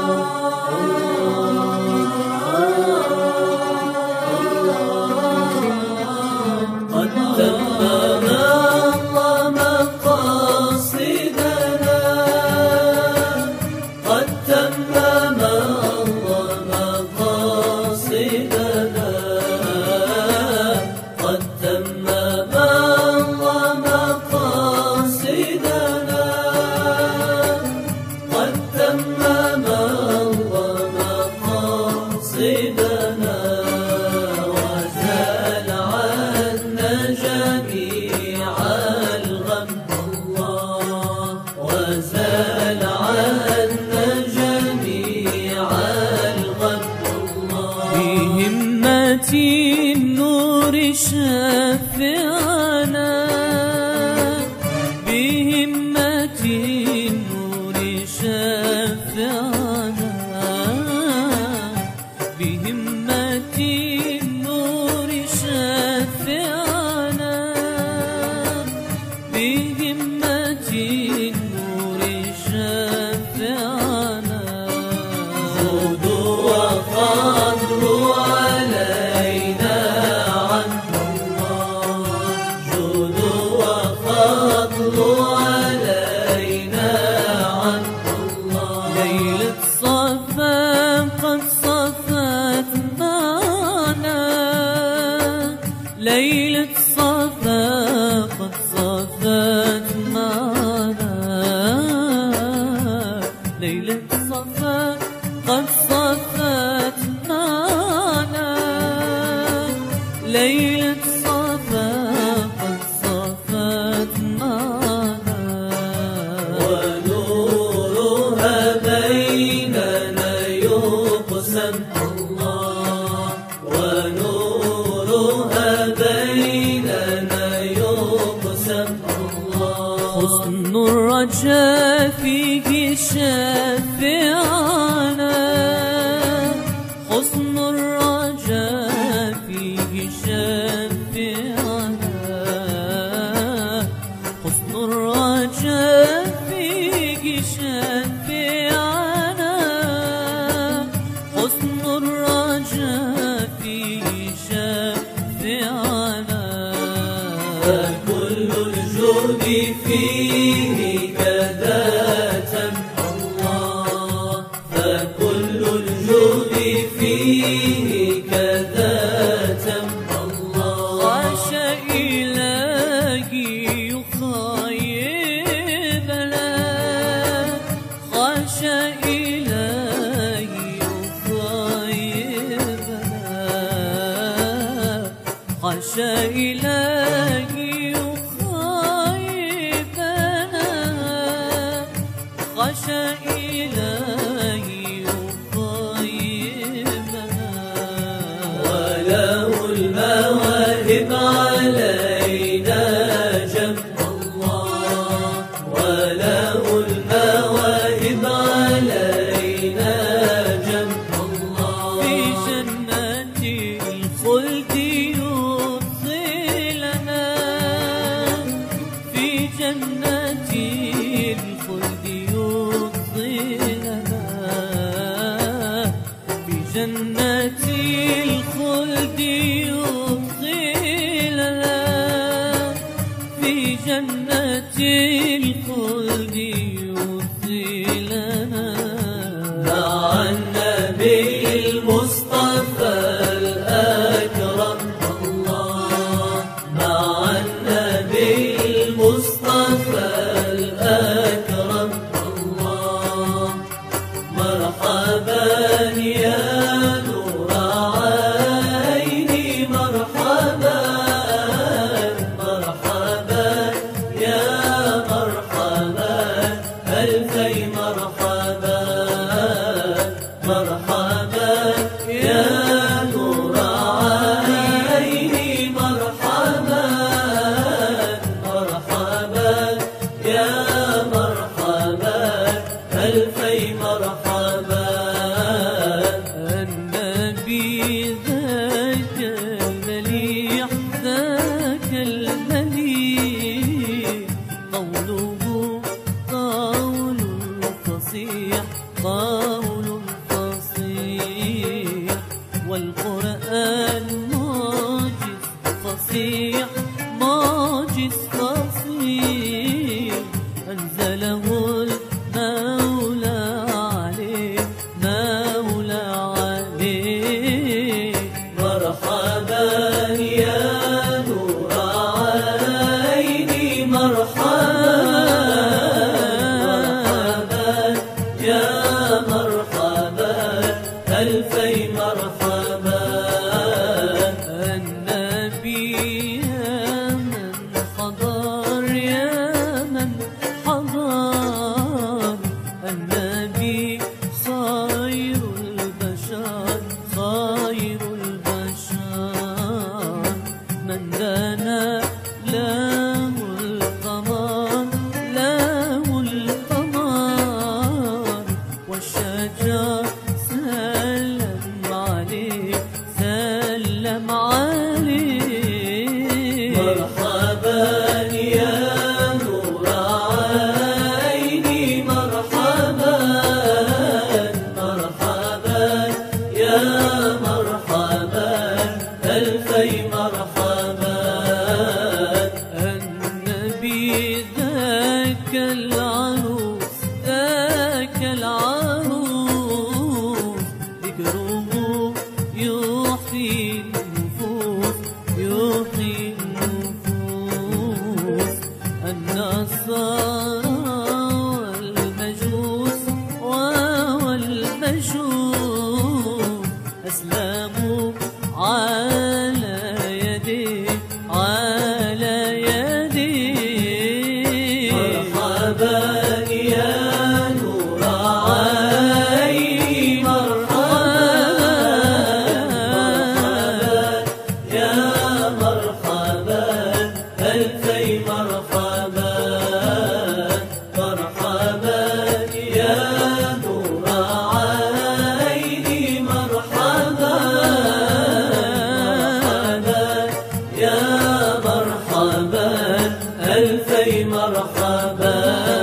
النور شفعنا بهمة النور شفعنا بهمة النور شفعنا بهمة النور شفعنا جود وفضل ليلة صفا قد صفت معنا ليلة صفا قد صفت معنا ليلة صفا قد صفت معنا ونورها بيننا يقسم الله ونورها بيننا يقسم الله حسن الرجاء فيه شافعنا حسن الرجاء فيه شافعنا حسن الرجاء فيه شافعنا حسن الرجاء فيه شافعنا فكل الجهد فيه كذا تم الله فكل الجهد فيه كذا تم الله عاش إلهي يخيبنا عاش إلهي يخيبنا عاش إلهي يخيبنا عاش إلهي يخيبنا وله المواهب علينا جمع الله وله المواهب علينا جمع الله في جنة الخلد يدخلنا في جنة الخلد يدخلنا في جنة الخلد يدخلنا في جنة الخلد يدخلنا مع النبي المصطفى الأكرم الله مع النبي المصطفى الأكرم الله مرحبا يا نور عيني مرحبا مرحبا يا مرحبا ألفي مرحبا بديع معجز قصير أنزله المولى عليه مولى عليه. مرحبا يا نور عيني مرحبا يا مرحبا ألفي مرحبا. النبي يا من حضر يا من حضر النبي خير البشر خير البشر من دنا له القمر له القمر والشجر سلم عليه سلم عليه. مرحبا يا نور عيني مرحبا مرحبا يا مرحبا ألفي مرحبا. النبي ذاك العروس ذاك العروس ذكره يحيي النفوس يحيي النفوس. النصارى والمجوس والمجوس أسلموا على يديه على يديه. مرحبا يا نور عيني مرحبا يا مرحبا ألفي مرحبا. مرحبا يا نور عيني مرحبا مرحبا يا مرحبا ألفي مرحبا.